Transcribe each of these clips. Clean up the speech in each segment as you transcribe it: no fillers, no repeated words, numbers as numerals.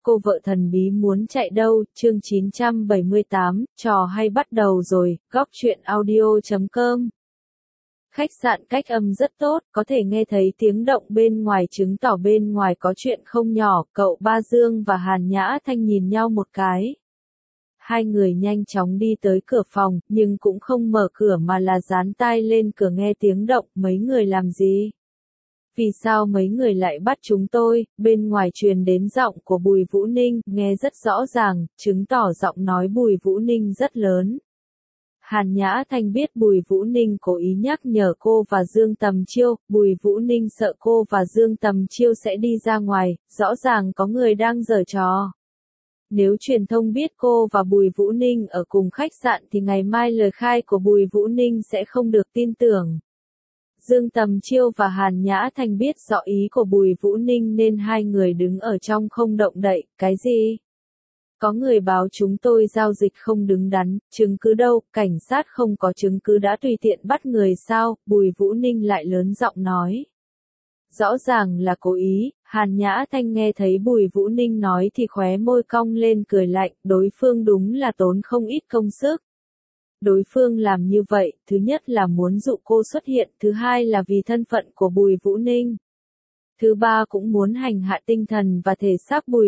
Cô vợ thần bí muốn chạy đâu, chương 978, trò hay bắt đầu rồi, góc truyện audio.com. Khách sạn cách âm rất tốt, có thể nghe thấy tiếng động bên ngoài chứng tỏ bên ngoài có chuyện không nhỏ, cậu Ba Dương và Hàn Nhã Thanh nhìn nhau một cái. Hai người nhanh chóng đi tới cửa phòng, nhưng cũng không mở cửa mà là dán tai lên cửa nghe tiếng động, mấy người làm gì? Vì sao mấy người lại bắt chúng tôi? Bên ngoài truyền đến giọng của Bùi Vũ Ninh, nghe rất rõ ràng, chứng tỏ giọng nói Bùi Vũ Ninh rất lớn. Hàn Nhã Thanh biết Bùi Vũ Ninh cố ý nhắc nhở cô và Dương Tầm Chiêu, Bùi Vũ Ninh sợ cô và Dương Tầm Chiêu sẽ đi ra ngoài, rõ ràng có người đang giở trò. Nếu truyền thông biết cô và Bùi Vũ Ninh ở cùng khách sạn thì ngày mai lời khai của Bùi Vũ Ninh sẽ không được tin tưởng. Dương Tầm Chiêu và Hàn Nhã Thanh biết rõ ý của Bùi Vũ Ninh nên hai người đứng ở trong không động đậy, cái gì? Có người báo chúng tôi giao dịch không đứng đắn, chứng cứ đâu, cảnh sát không có chứng cứ đã tùy tiện bắt người sao, Bùi Vũ Ninh lại lớn giọng nói. Rõ ràng là cố ý, Hàn Nhã Thanh nghe thấy Bùi Vũ Ninh nói thì khóe môi cong lên cười lạnh, đối phương đúng là tốn không ít công sức. Đối phương làm như vậy, thứ nhất là muốn dụ cô xuất hiện, thứ hai là vì thân phận của Bùi Vũ Ninh. Thứ ba cũng muốn hành hạ tinh thần và thể xác Bùi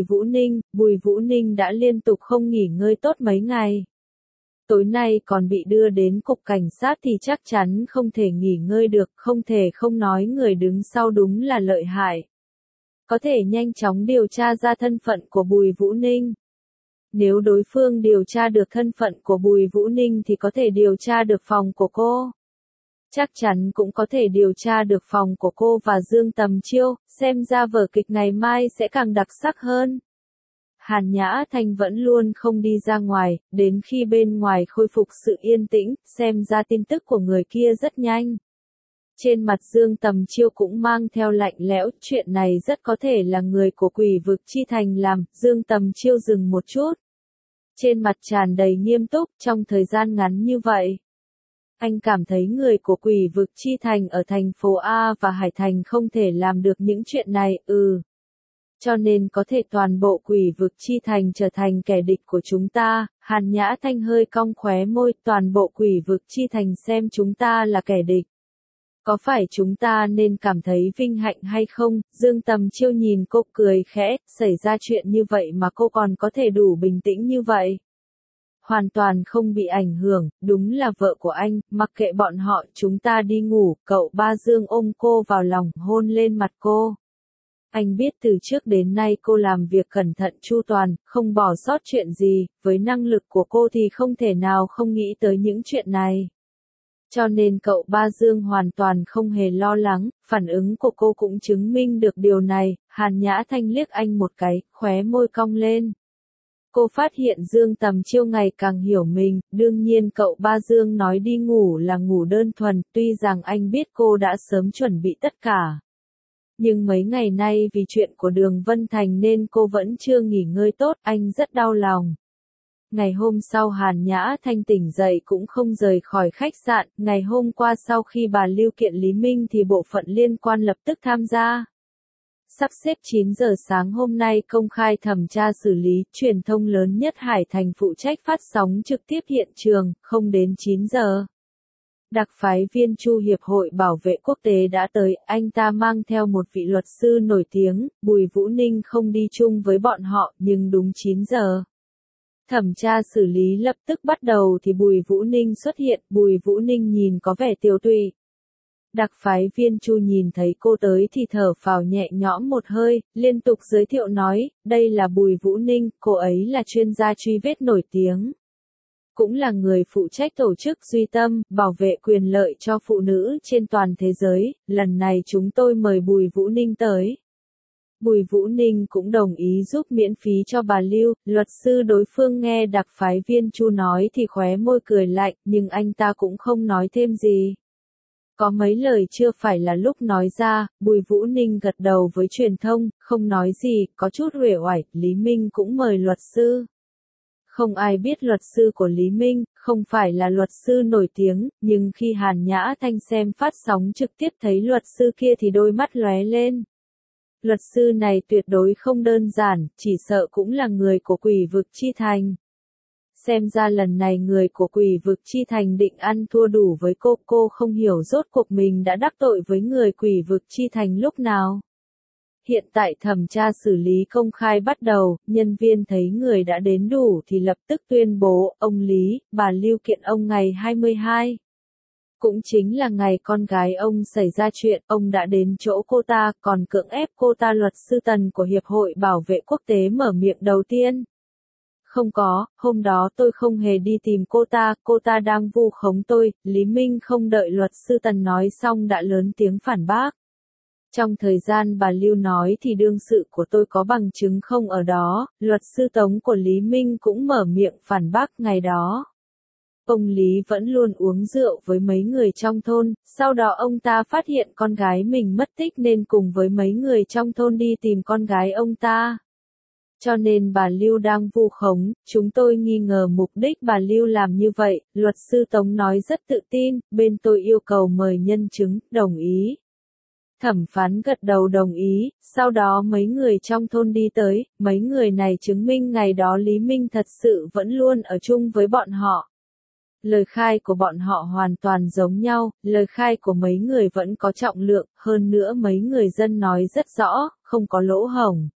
Vũ Ninh đã liên tục không nghỉ ngơi tốt mấy ngày. Tối nay còn bị đưa đến cục cảnh sát thì chắc chắn không thể nghỉ ngơi được, không thể không nói người đứng sau đúng là lợi hại. Có thể nhanh chóng điều tra ra thân phận của Bùi Vũ Ninh. Nếu đối phương điều tra được thân phận của Bùi Vũ Ninh thì có thể điều tra được phòng của cô. Chắc chắn cũng có thể điều tra được phòng của cô và Dương Tầm Chiêu, xem ra vở kịch ngày mai sẽ càng đặc sắc hơn. Hàn Nhã Thanh vẫn luôn không đi ra ngoài, đến khi bên ngoài khôi phục sự yên tĩnh, xem ra tin tức của người kia rất nhanh. Trên mặt Dương Tầm Chiêu cũng mang theo lạnh lẽo, chuyện này rất có thể là người của Quỷ Vực Chi Thành làm, Dương Tầm Chiêu dừng một chút. Trên mặt tràn đầy nghiêm túc, trong thời gian ngắn như vậy. Anh cảm thấy người của Quỷ Vực Chi Thành ở thành phố A và Hải Thành không thể làm được những chuyện này, Cho nên có thể toàn bộ Quỷ Vực Chi Thành trở thành kẻ địch của chúng ta, Hàn Nhã Thanh hơi cong khóe môi, toàn bộ Quỷ Vực Chi Thành xem chúng ta là kẻ địch. Có phải chúng ta nên cảm thấy vinh hạnh hay không? Dương Tầm Chiêu nhìn cô cười khẽ, xảy ra chuyện như vậy mà cô còn có thể đủ bình tĩnh như vậy. Hoàn toàn không bị ảnh hưởng, đúng là vợ của anh, mặc kệ bọn họ, chúng ta đi ngủ, cậu Ba Dương ôm cô vào lòng, hôn lên mặt cô. Anh biết từ trước đến nay cô làm việc cẩn thận chu toàn, không bỏ sót chuyện gì, với năng lực của cô thì không thể nào không nghĩ tới những chuyện này. Cho nên cậu Ba Dương hoàn toàn không hề lo lắng, phản ứng của cô cũng chứng minh được điều này, Hàn Nhã Thanh liếc anh một cái, khóe môi cong lên. Cô phát hiện Dương Tầm Chiêu ngày càng hiểu mình, đương nhiên cậu Ba Dương nói đi ngủ là ngủ đơn thuần, tuy rằng anh biết cô đã sớm chuẩn bị tất cả. Nhưng mấy ngày nay vì chuyện của Đường Vân Thành nên cô vẫn chưa nghỉ ngơi tốt, anh rất đau lòng. Ngày hôm sau Hàn Nhã Thanh tỉnh dậy cũng không rời khỏi khách sạn, ngày hôm qua sau khi bà Lưu kiện Lý Minh thì bộ phận liên quan lập tức tham gia. Sắp xếp 9 giờ sáng hôm nay công khai thẩm tra xử lý, truyền thông lớn nhất Hải Thành phụ trách phát sóng trực tiếp hiện trường, không đến 9 giờ. Đặc phái viên Chu Hiệp hội Bảo vệ Quốc tế đã tới, anh ta mang theo một vị luật sư nổi tiếng, Bùi Vũ Ninh không đi chung với bọn họ, nhưng đúng 9 giờ. Thẩm tra xử lý lập tức bắt đầu thì Bùi Vũ Ninh xuất hiện, Bùi Vũ Ninh nhìn có vẻ tiều tụy. Đặc phái viên Chu nhìn thấy cô tới thì thở phào nhẹ nhõm một hơi, liên tục giới thiệu nói, đây là Bùi Vũ Ninh, cô ấy là chuyên gia truy vết nổi tiếng. Cũng là người phụ trách tổ chức Duy Tâm, bảo vệ quyền lợi cho phụ nữ trên toàn thế giới, lần này chúng tôi mời Bùi Vũ Ninh tới. Bùi Vũ Ninh cũng đồng ý giúp miễn phí cho bà Lưu, luật sư đối phương nghe đặc phái viên Chu nói thì khóe môi cười lạnh, nhưng anh ta cũng không nói thêm gì. Có mấy lời chưa phải là lúc nói ra, Bùi Vũ Ninh gật đầu với truyền thông, không nói gì, có chút uể oải, Lý Minh cũng mời luật sư. Không ai biết luật sư của Lý Minh, không phải là luật sư nổi tiếng, nhưng khi Hàn Nhã Thanh xem phát sóng trực tiếp thấy luật sư kia thì đôi mắt lóe lên. Luật sư này tuyệt đối không đơn giản, chỉ sợ cũng là người của Quỷ Vực Chi Thành. Xem ra lần này người của Quỷ Vực Chi Thành định ăn thua đủ với cô không hiểu rốt cuộc mình đã đắc tội với người Quỷ Vực Chi Thành lúc nào. Hiện tại thẩm tra xử lý công khai bắt đầu, nhân viên thấy người đã đến đủ thì lập tức tuyên bố, ông Lý, bà Lưu kiện ông ngày 22. Cũng chính là ngày con gái ông xảy ra chuyện, ông đã đến chỗ cô ta, còn cưỡng ép cô ta. Luật sư Tần của Hiệp hội Bảo vệ Quốc tế mở miệng đầu tiên. Không có, hôm đó tôi không hề đi tìm cô ta đang vu khống tôi. Lý Minh không đợi luật sư Tần nói xong đã lớn tiếng phản bác. Trong thời gian bà Lưu nói thì đương sự của tôi có bằng chứng không ở đó. Luật sư Tống của Lý Minh cũng mở miệng phản bác ngày đó. Ông Lý vẫn luôn uống rượu với mấy người trong thôn, sau đó ông ta phát hiện con gái mình mất tích nên cùng với mấy người trong thôn đi tìm con gái ông ta. Cho nên bà Lưu đang vu khống, chúng tôi nghi ngờ mục đích bà Lưu làm như vậy. Luật sư Tống nói rất tự tin, bên tôi yêu cầu mời nhân chứng, đồng ý. Thẩm phán gật đầu đồng ý, sau đó mấy người trong thôn đi tới, mấy người này chứng minh ngày đó Lý Minh thật sự vẫn luôn ở chung với bọn họ. Lời khai của bọn họ hoàn toàn giống nhau, lời khai của mấy người vẫn có trọng lượng, hơn nữa mấy người dân nói rất rõ, không có lỗ hổng.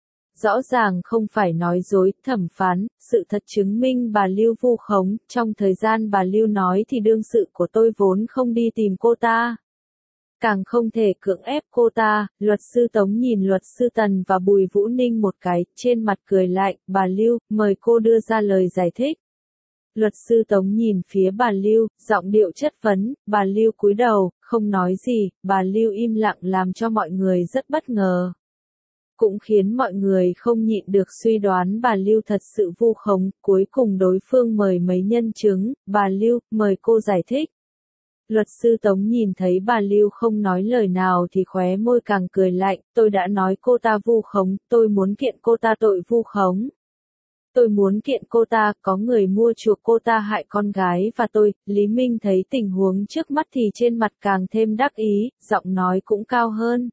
Rõ ràng không phải nói dối. Thẩm phán, sự thật chứng minh bà Lưu vu khống, trong thời gian bà Lưu nói thì đương sự của tôi vốn không đi tìm cô ta. Càng không thể cưỡng ép cô ta. Luật sư Tống nhìn luật sư Tần và Bùi Vũ Ninh một cái, trên mặt cười lạnh, bà Lưu, mời cô đưa ra lời giải thích. Luật sư Tống nhìn phía bà Lưu, giọng điệu chất vấn, bà Lưu cúi đầu, không nói gì. Bà Lưu im lặng làm cho mọi người rất bất ngờ. Cũng khiến mọi người không nhịn được suy đoán bà Lưu thật sự vu khống. Cuối cùng đối phương mời mấy nhân chứng, bà Lưu, mời cô giải thích. Luật sư Tống nhìn thấy bà Lưu không nói lời nào thì khóe môi càng cười lạnh, tôi đã nói cô ta vu khống, tôi muốn kiện cô ta tội vu khống. Tôi muốn kiện cô ta, có người mua chuộc cô ta hại con gái và tôi. Lý Minh thấy tình huống trước mắt thì trên mặt càng thêm đắc ý, giọng nói cũng cao hơn.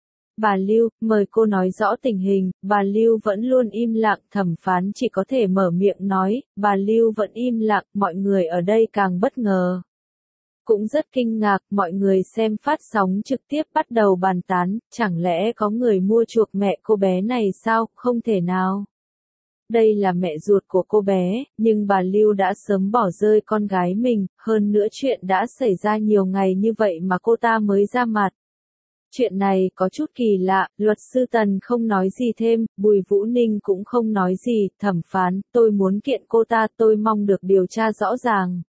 Bà Lưu, mời cô nói rõ tình hình. Bà Lưu vẫn luôn im lặng, thẩm phán chỉ có thể mở miệng nói, bà Lưu vẫn im lặng, mọi người ở đây càng bất ngờ. Cũng rất kinh ngạc, mọi người xem phát sóng trực tiếp bắt đầu bàn tán, chẳng lẽ có người mua chuộc mẹ cô bé này sao, không thể nào. Đây là mẹ ruột của cô bé, nhưng bà Lưu đã sớm bỏ rơi con gái mình, hơn nữa chuyện đã xảy ra nhiều ngày như vậy mà cô ta mới ra mặt. Chuyện này có chút kỳ lạ, luật sư Tần không nói gì thêm, Bùi Vũ Ninh cũng không nói gì. Thẩm phán, tôi muốn kiện cô ta, tôi mong được điều tra rõ ràng.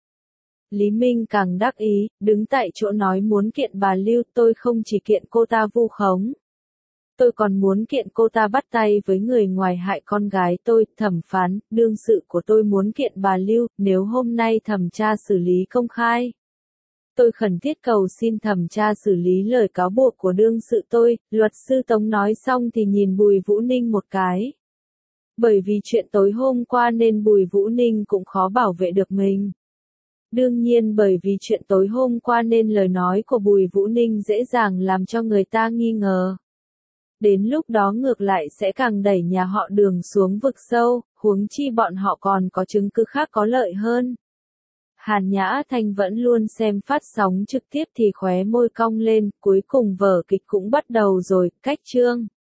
Lý Minh càng đắc ý, đứng tại chỗ nói muốn kiện bà Lưu, tôi không chỉ kiện cô ta vu khống. Tôi còn muốn kiện cô ta bắt tay với người ngoài hại con gái tôi. Thẩm phán, đương sự của tôi muốn kiện bà Lưu, nếu hôm nay thẩm tra xử lý công khai. Tôi khẩn thiết cầu xin thẩm tra xử lý lời cáo buộc của đương sự tôi. Luật sư Tống nói xong thì nhìn Bùi Vũ Ninh một cái. Bởi vì chuyện tối hôm qua nên Bùi Vũ Ninh cũng khó bảo vệ được mình. Đương nhiên bởi vì chuyện tối hôm qua nên lời nói của Bùi Vũ Ninh dễ dàng làm cho người ta nghi ngờ. Đến lúc đó ngược lại sẽ càng đẩy nhà họ Đường xuống vực sâu, huống chi bọn họ còn có chứng cứ khác có lợi hơn. Hàn Nhã Thanh vẫn luôn xem phát sóng trực tiếp thì khóe môi cong lên, cuối cùng vở kịch cũng bắt đầu rồi. Cách chương